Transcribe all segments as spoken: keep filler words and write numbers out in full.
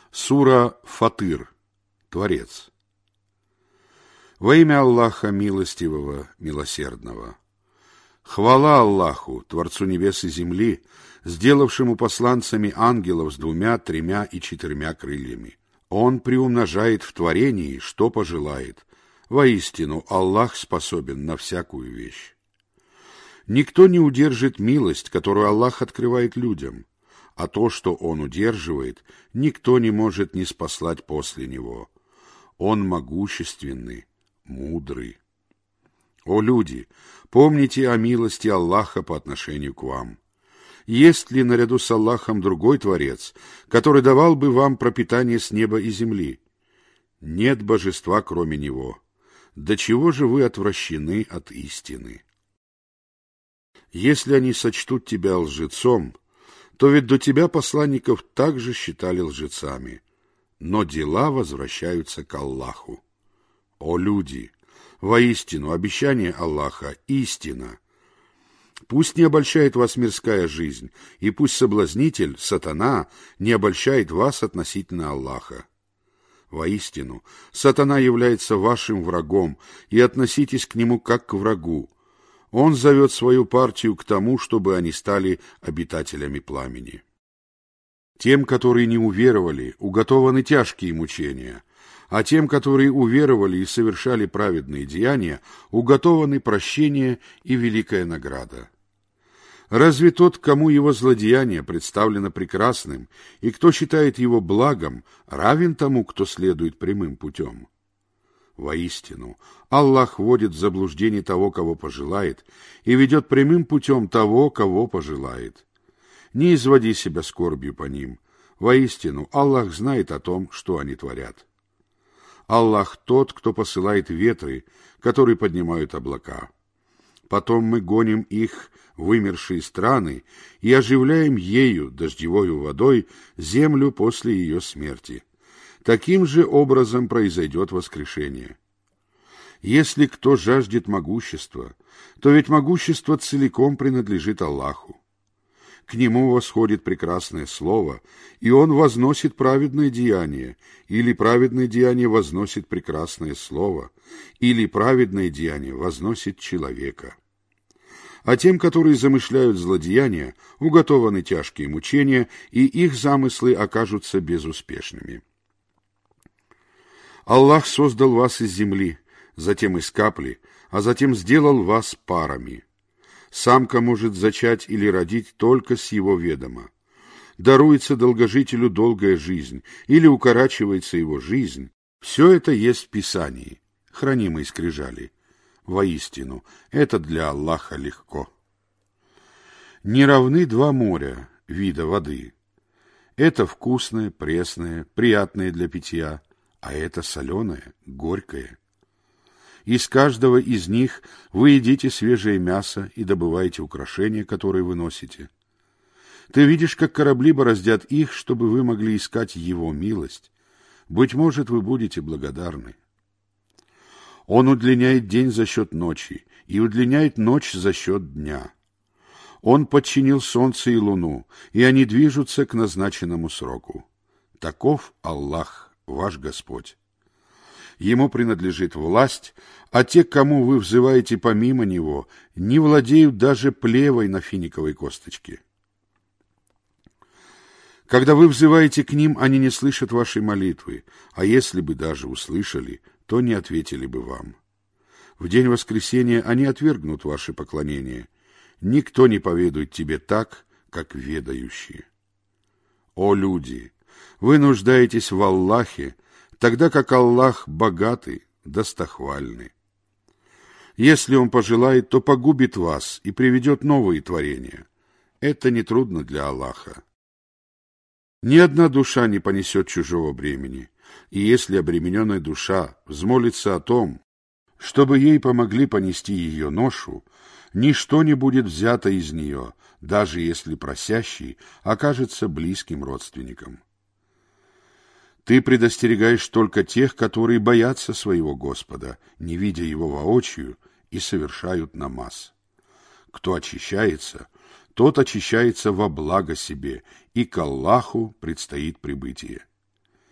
Сура Фатыр. Творец. Во имя Аллаха Милостивого, Милосердного. Хвала Аллаху, Творцу небес и земли, сделавшему посланцами ангелов с двумя, тремя и четырьмя крыльями. Он приумножает в творении, что пожелает. Воистину, Аллах способен на всякую вещь. Никто не удержит милость, которую Аллах открывает людям, а то, что Он удерживает, никто не может ниспослать после Него. Он могущественный, мудрый. О люди, помните о милости Аллаха по отношению к вам. Есть ли наряду с Аллахом другой Творец, который давал бы вам пропитание с неба и земли? Нет божества, кроме Него. До чего же вы отвращены от истины? Если они сочтут тебя лжецом, то ведь до тебя посланников также считали лжецами, но дела возвращаются к Аллаху. О люди, воистину обещание Аллаха — истина. Пусть не обольщает вас мирская жизнь, и пусть соблазнитель, сатана, не обольщает вас относительно Аллаха. Воистину, сатана является вашим врагом, и относитесь к нему как к врагу. Он зовет свою партию к тому, чтобы они стали обитателями пламени. Тем, которые не уверовали, уготованы тяжкие мучения, а тем, которые уверовали и совершали праведные деяния, уготованы прощение и великая награда. Разве тот, кому его злодеяние представлено прекрасным, и кто считает его благом, равен тому, кто следует прямым путем? Воистину, Аллах вводит в заблуждение того, кого пожелает, и ведет прямым путем того, кого пожелает. Не изводи себя скорбью по ним. Воистину, Аллах знает о том, что они творят. Аллах тот, кто посылает ветры, которые поднимают облака. Потом мы гоним их в вымершие страны и оживляем ею, дождевою водой, землю после ее смерти. Таким же образом произойдет воскрешение. Если кто жаждет могущества, то ведь могущество целиком принадлежит Аллаху. К Нему восходит прекрасное слово, и Он возносит праведное деяние, или праведное деяние возносит прекрасное слово, или праведное деяние возносит человека. А тем, которые замышляют злодеяния, уготованы тяжкие мучения, и их замыслы окажутся безуспешными. Аллах создал вас из земли, затем из капли, а затем сделал вас парами. Самка может зачать или родить только с его ведома. Даруется долгожителю долгая жизнь или укорачивается его жизнь. Все это есть в Писании, хранимой скрижали. Воистину, это для Аллаха легко. Не равны два моря, вида воды. Это вкусное, пресное, приятное для питья, а это соленое, горькое. Из каждого из них вы едите свежее мясо и добываете украшения, которые вы носите. Ты видишь, как корабли бороздят их, чтобы вы могли искать Его милость. Быть может, вы будете благодарны. Он удлиняет день за счет ночи и удлиняет ночь за счет дня. Он подчинил солнце и луну, и они движутся к назначенному сроку. Таков Аллах, ваш Господь. Ему принадлежит власть, а те, к кому вы взываете помимо Него, не владеют даже плевой на финиковой косточке. Когда вы взываете к ним, они не слышат вашей молитвы, а если бы даже услышали, то не ответили бы вам. В день воскресения они отвергнут ваше поклонение. Никто не поведает тебе так, как ведающие. О люди! Вы нуждаетесь в Аллахе, тогда как Аллах богатый, достохвальный. Если Он пожелает, то погубит вас и приведет новые творения. Это нетрудно для Аллаха. Ни одна душа не понесет чужого бремени, и если обремененная душа взмолится о том, чтобы ей помогли понести ее ношу, ничто не будет взято из нее, даже если просящий окажется близким родственником. Ты предостерегаешь только тех, которые боятся своего Господа, не видя Его воочию, и совершают намаз. Кто очищается, тот очищается во благо себе, и к Аллаху предстоит прибытие.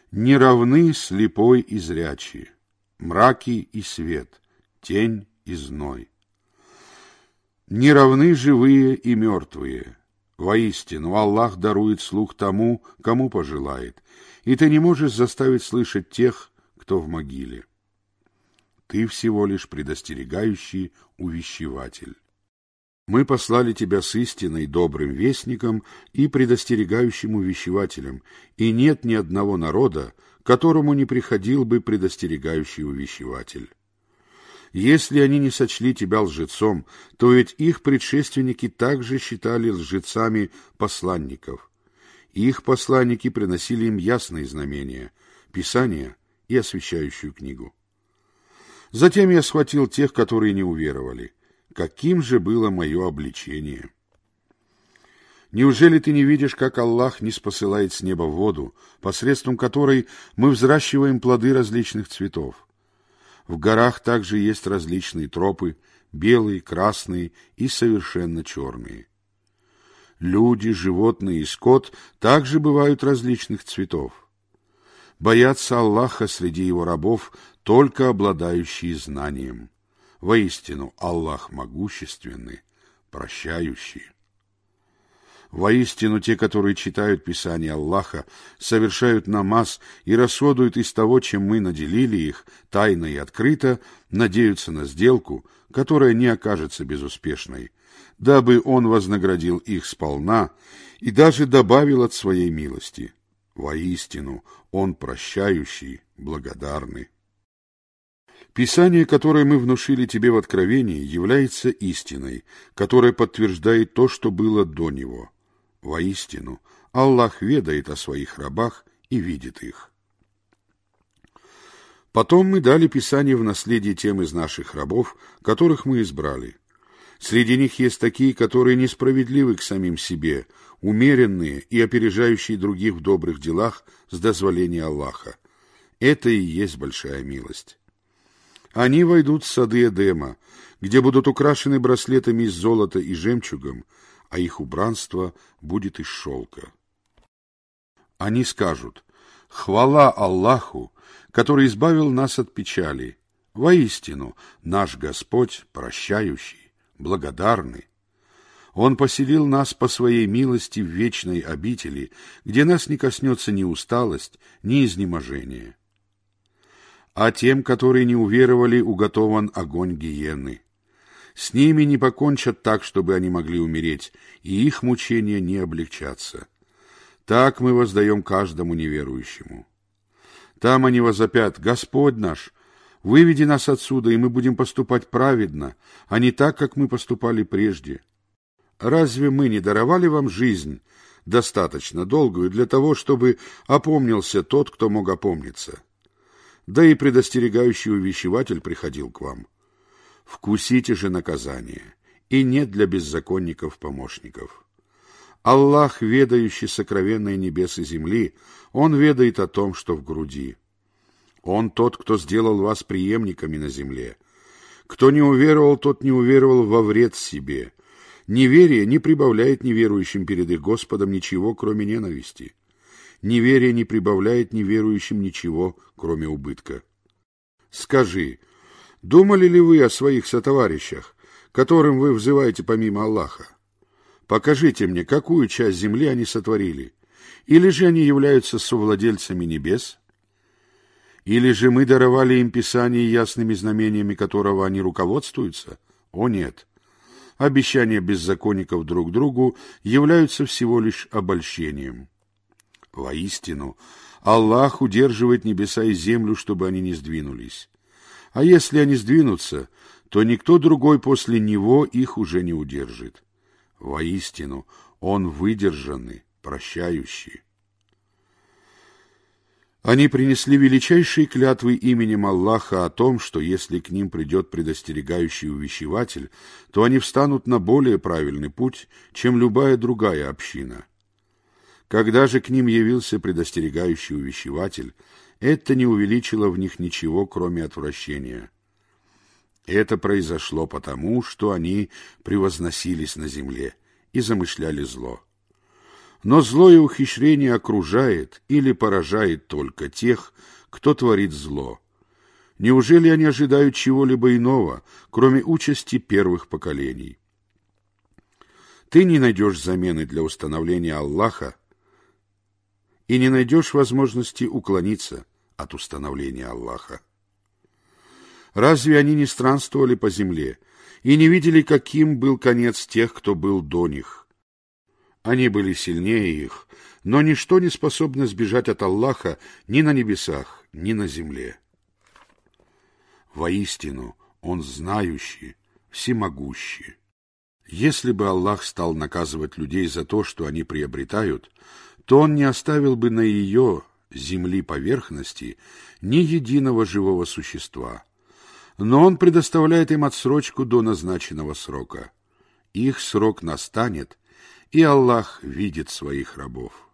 Не равны слепой и зрячий, мраки и свет, тень и зной. Не равны живые и мертвые. Воистину, Аллах дарует слух тому, кому пожелает, и ты не можешь заставить слышать тех, кто в могиле. Ты всего лишь предостерегающий увещеватель. Мы послали тебя с истиной, добрым вестником и предостерегающим увещевателем, и нет ни одного народа, которому не приходил бы предостерегающий увещеватель. Если они не сочли тебя лжецом, то ведь их предшественники также считали лжецами посланников. Их посланники приносили им ясные знамения, Писание и освящающую книгу. Затем я схватил тех, которые не уверовали. Каким же было мое обличение? Неужели ты не видишь, как Аллах ниспосылает с неба воду, посредством которой мы взращиваем плоды различных цветов? В горах также есть различные тропы, белые, красные и совершенно черные. Люди, животные и скот также бывают различных цветов. Боятся Аллаха среди его рабов только обладающие знанием. Воистину, Аллах могущественный, прощающий. Воистину, те, которые читают Писание Аллаха, совершают намаз и расходуют из того, чем мы наделили их, тайно и открыто, надеются на сделку, которая не окажется безуспешной, дабы Он вознаградил их сполна и даже добавил от своей милости. Воистину, Он прощающий, благодарный. Писание, которое мы внушили тебе в Откровении, является истиной, которая подтверждает то, что было до него. Воистину, Аллах ведает о своих рабах и видит их. Потом мы дали Писание в наследие тем из наших рабов, которых мы избрали. Среди них есть такие, которые несправедливы к самим себе, умеренные и опережающие других в добрых делах с дозволения Аллаха. Это и есть большая милость. Они войдут в сады Эдема, где будут украшены браслетами из золота и жемчугом, а их убранство будет из шелка. Они скажут: «Хвала Аллаху, который избавил нас от печали. Воистину, наш Господь прощающий, благодарный. Он поселил нас по своей милости в вечной обители, где нас не коснется ни усталость, ни изнеможение». А тем, которые не уверовали, уготован огонь гиены. С ними не покончат так, чтобы они могли умереть, и их мучения не облегчатся. Так мы воздаем каждому неверующему. Там они возопят: «Господь наш, выведи нас отсюда, и мы будем поступать праведно, а не так, как мы поступали прежде. Разве мы не даровали вам жизнь, достаточно долгую для того, чтобы опомнился тот, кто мог опомниться? Да и предостерегающий увещеватель приходил к вам. Вкусите же наказание, и нет для беззаконников помощников. Аллах, ведающий сокровенные небес и земли, Он ведает о том, что в груди. Он тот, кто сделал вас преемниками на земле. Кто не уверовал, тот не уверовал во вред себе. Неверие не прибавляет неверующим перед их Господом ничего, кроме ненависти. Неверие не прибавляет неверующим ничего, кроме убытка. Скажи, думали ли вы о своих сотоварищах, которым вы взываете помимо Аллаха? Покажите мне, какую часть земли они сотворили. Или же они являются совладельцами небес? Или же мы даровали им Писание ясными знамениями, которого они руководствуются? О нет! Обещания беззаконников друг другу являются всего лишь обольщением. Воистину, Аллах удерживает небеса и землю, чтобы они не сдвинулись. А если они сдвинутся, то никто другой после него их уже не удержит. Воистину, Он выдержанный, прощающий. Они принесли величайшие клятвы именем Аллаха о том, что если к ним придет предостерегающий увещеватель, то они встанут на более правильный путь, чем любая другая община. Когда же к ним явился предостерегающий увещеватель, это не увеличило в них ничего, кроме отвращения. Это произошло потому, что они превозносились на земле и замышляли зло. Но злое ухищрение окружает или поражает только тех, кто творит зло. Неужели они ожидают чего-либо иного, кроме участи первых поколений? Ты не найдешь замены для установления Аллаха и не найдешь возможности уклониться от установления Аллаха. Разве они не странствовали по земле и не видели, каким был конец тех, кто был до них? Они были сильнее их, но ничто не способно сбежать от Аллаха ни на небесах, ни на земле. Воистину, Он знающий, всемогущий. Если бы Аллах стал наказывать людей за то, что они приобретают, то Он не оставил бы на ее, земли поверхности, ни единого живого существа. Но Он предоставляет им отсрочку до назначенного срока. Их срок настанет, и Аллах видит своих рабов.